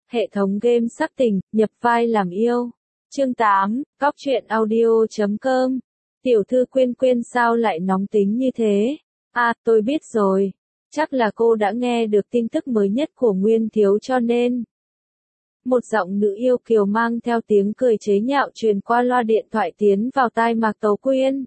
Hệ thống game sắc tình, nhập vai làm yêu. Chương 8, Cóc truyện audio.com. Tiểu thư Quyên Quyên sao lại nóng tính như thế? À, tôi biết rồi. Chắc là cô đã nghe được tin tức mới nhất của Nguyên Thiếu cho nên. Một giọng nữ yêu kiều mang theo tiếng cười chế nhạo truyền qua loa điện thoại tiến vào tai Mạc Tấu Quyên.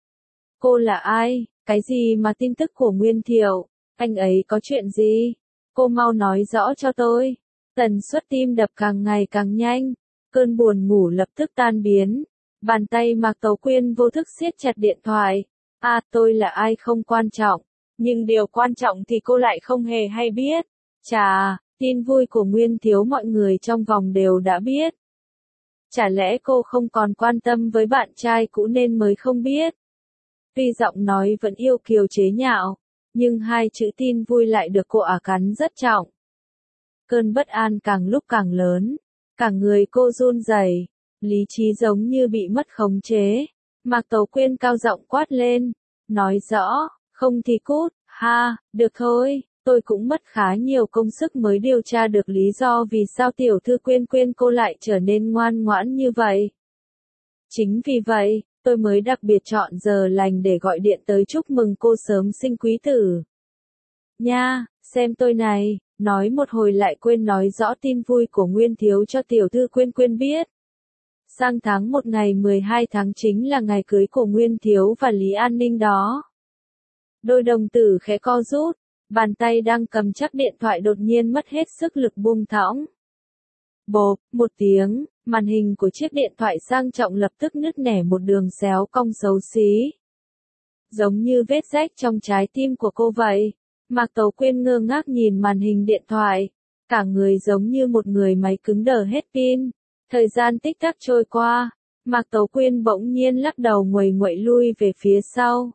Cô là ai? Cái gì mà tin tức của Nguyên Thiệu? Anh ấy có chuyện gì? Cô mau nói rõ cho tôi. Tần suất tim đập càng ngày càng nhanh. Cơn buồn ngủ lập tức tan biến. Bàn tay Mạc Tấu Quyên vô thức siết chặt điện thoại. À, tôi là ai không quan trọng. Nhưng điều quan trọng thì cô lại không hề hay biết. Chà, tin vui của Nguyên Thiếu mọi người trong vòng đều đã biết. Chả lẽ cô không còn quan tâm với bạn trai cũ nên mới không biết? Tuy giọng nói vẫn yêu kiều chế nhạo, nhưng hai chữ tin vui lại được cô ả cắn rất trọng. Cơn bất an càng lúc càng lớn, cả người cô run rẩy, lý trí giống như bị mất khống chế. Mạc Tấu Quyên cao giọng quát lên, nói rõ, không thì cút, ha, được thôi, tôi cũng mất khá nhiều công sức mới điều tra được lý do vì sao tiểu thư Quyên Quyên cô lại trở nên ngoan ngoãn như vậy. Chính vì vậy, tôi mới đặc biệt chọn giờ lành để gọi điện tới chúc mừng cô sớm sinh quý tử. Nha, xem tôi này, nói một hồi lại quên nói rõ tin vui của Nguyên Thiếu cho tiểu thư Quyên Quyên biết. Sang tháng 1 ngày 12 tháng chính là ngày cưới của Nguyên Thiếu và Lý An Ninh đó. Đôi đồng tử khẽ co rút, bàn tay đang cầm chắc điện thoại đột nhiên mất hết sức lực buông thõng. Bộp, một tiếng, màn hình của chiếc điện thoại sang trọng lập tức nứt nẻ một đường xéo cong xấu xí. Giống như vết rách trong trái tim của cô vậy. Mạc Tấu Quyên ngơ ngác nhìn màn hình điện thoại. Cả người giống như một người máy cứng đờ hết pin. Thời gian tích tắc trôi qua. Mạc Tấu Quyên bỗng nhiên lắc đầu nguầy nguậy lui về phía sau.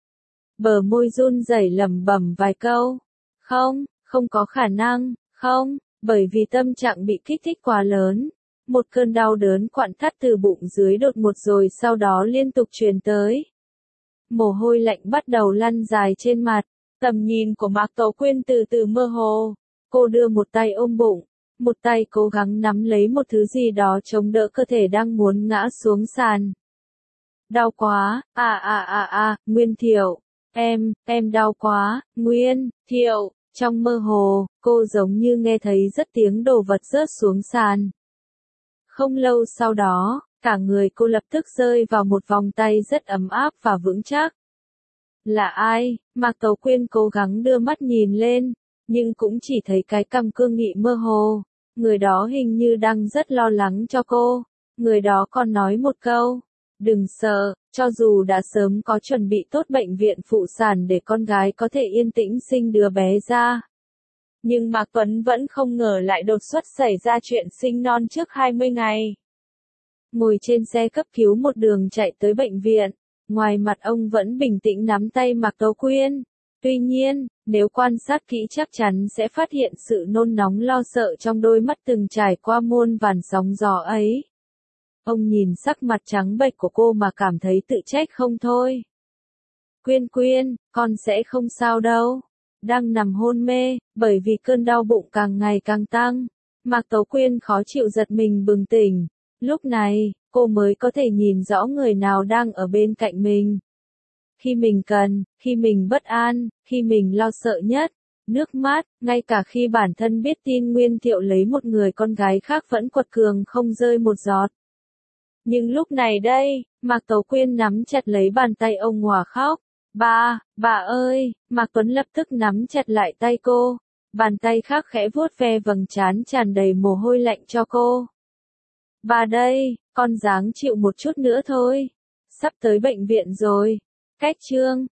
Bờ môi run rẩy lẩm bẩm vài câu. Không, không có khả năng, không. Bởi vì tâm trạng bị kích thích quá lớn, một cơn đau đớn quặn thắt từ bụng dưới đột ngột rồi sau đó liên tục truyền tới. Mồ hôi lạnh bắt đầu lăn dài trên mặt, tầm nhìn của Mạc Tấu Quyên từ từ mơ hồ. Cô đưa một tay ôm bụng, một tay cố gắng nắm lấy một thứ gì đó chống đỡ cơ thể đang muốn ngã xuống sàn. Đau quá, Nguyên Thiệu, em đau quá, Nguyên Thiệu. Trong mơ hồ, cô giống như nghe thấy rất tiếng đồ vật rớt xuống sàn. Không lâu sau đó, cả người cô lập tức rơi vào một vòng tay rất ấm áp và vững chắc. Là ai? Mạc Tấu Quyên cố gắng đưa mắt nhìn lên, nhưng cũng chỉ thấy cái cằm cương nghị mơ hồ. Người đó hình như đang rất lo lắng cho cô. Người đó còn nói một câu, đừng sợ, cho dù đã sớm có chuẩn bị tốt bệnh viện phụ sản để con gái có thể yên tĩnh sinh đứa bé ra. Nhưng Mạc Tuấn vẫn không ngờ lại đột xuất xảy ra chuyện sinh non trước 20 ngày. Ngồi trên xe cấp cứu một đường chạy tới bệnh viện, ngoài mặt ông vẫn bình tĩnh nắm tay Mạc Tấu Quyên. Tuy nhiên, nếu quan sát kỹ chắc chắn sẽ phát hiện sự nôn nóng lo sợ trong đôi mắt từng trải qua muôn vàn sóng gió ấy. Ông nhìn sắc mặt trắng bệch của cô mà cảm thấy tự trách không thôi. Quyên Quyên, con sẽ không sao đâu. Đang nằm hôn mê, bởi vì cơn đau bụng càng ngày càng tăng. Mạc Tấu Quyên khó chịu giật mình bừng tỉnh. Lúc này, cô mới có thể nhìn rõ người nào đang ở bên cạnh mình. Khi mình cần, khi mình bất an, khi mình lo sợ nhất. Nước mắt, ngay cả khi bản thân biết tin Nguyên Thiệu lấy một người con gái khác vẫn quật cường không rơi một giọt. Nhưng lúc này đây, Mạc Tấu Quyên nắm chặt lấy bàn tay ông hòa khóc. Bà ơi, Mạc Tuấn lập tức nắm chặt lại tay cô. Bàn tay khác khẽ vuốt ve vầng trán tràn đầy mồ hôi lạnh cho cô. Bà đây, con ráng chịu một chút nữa thôi. Sắp tới bệnh viện rồi. Cách chương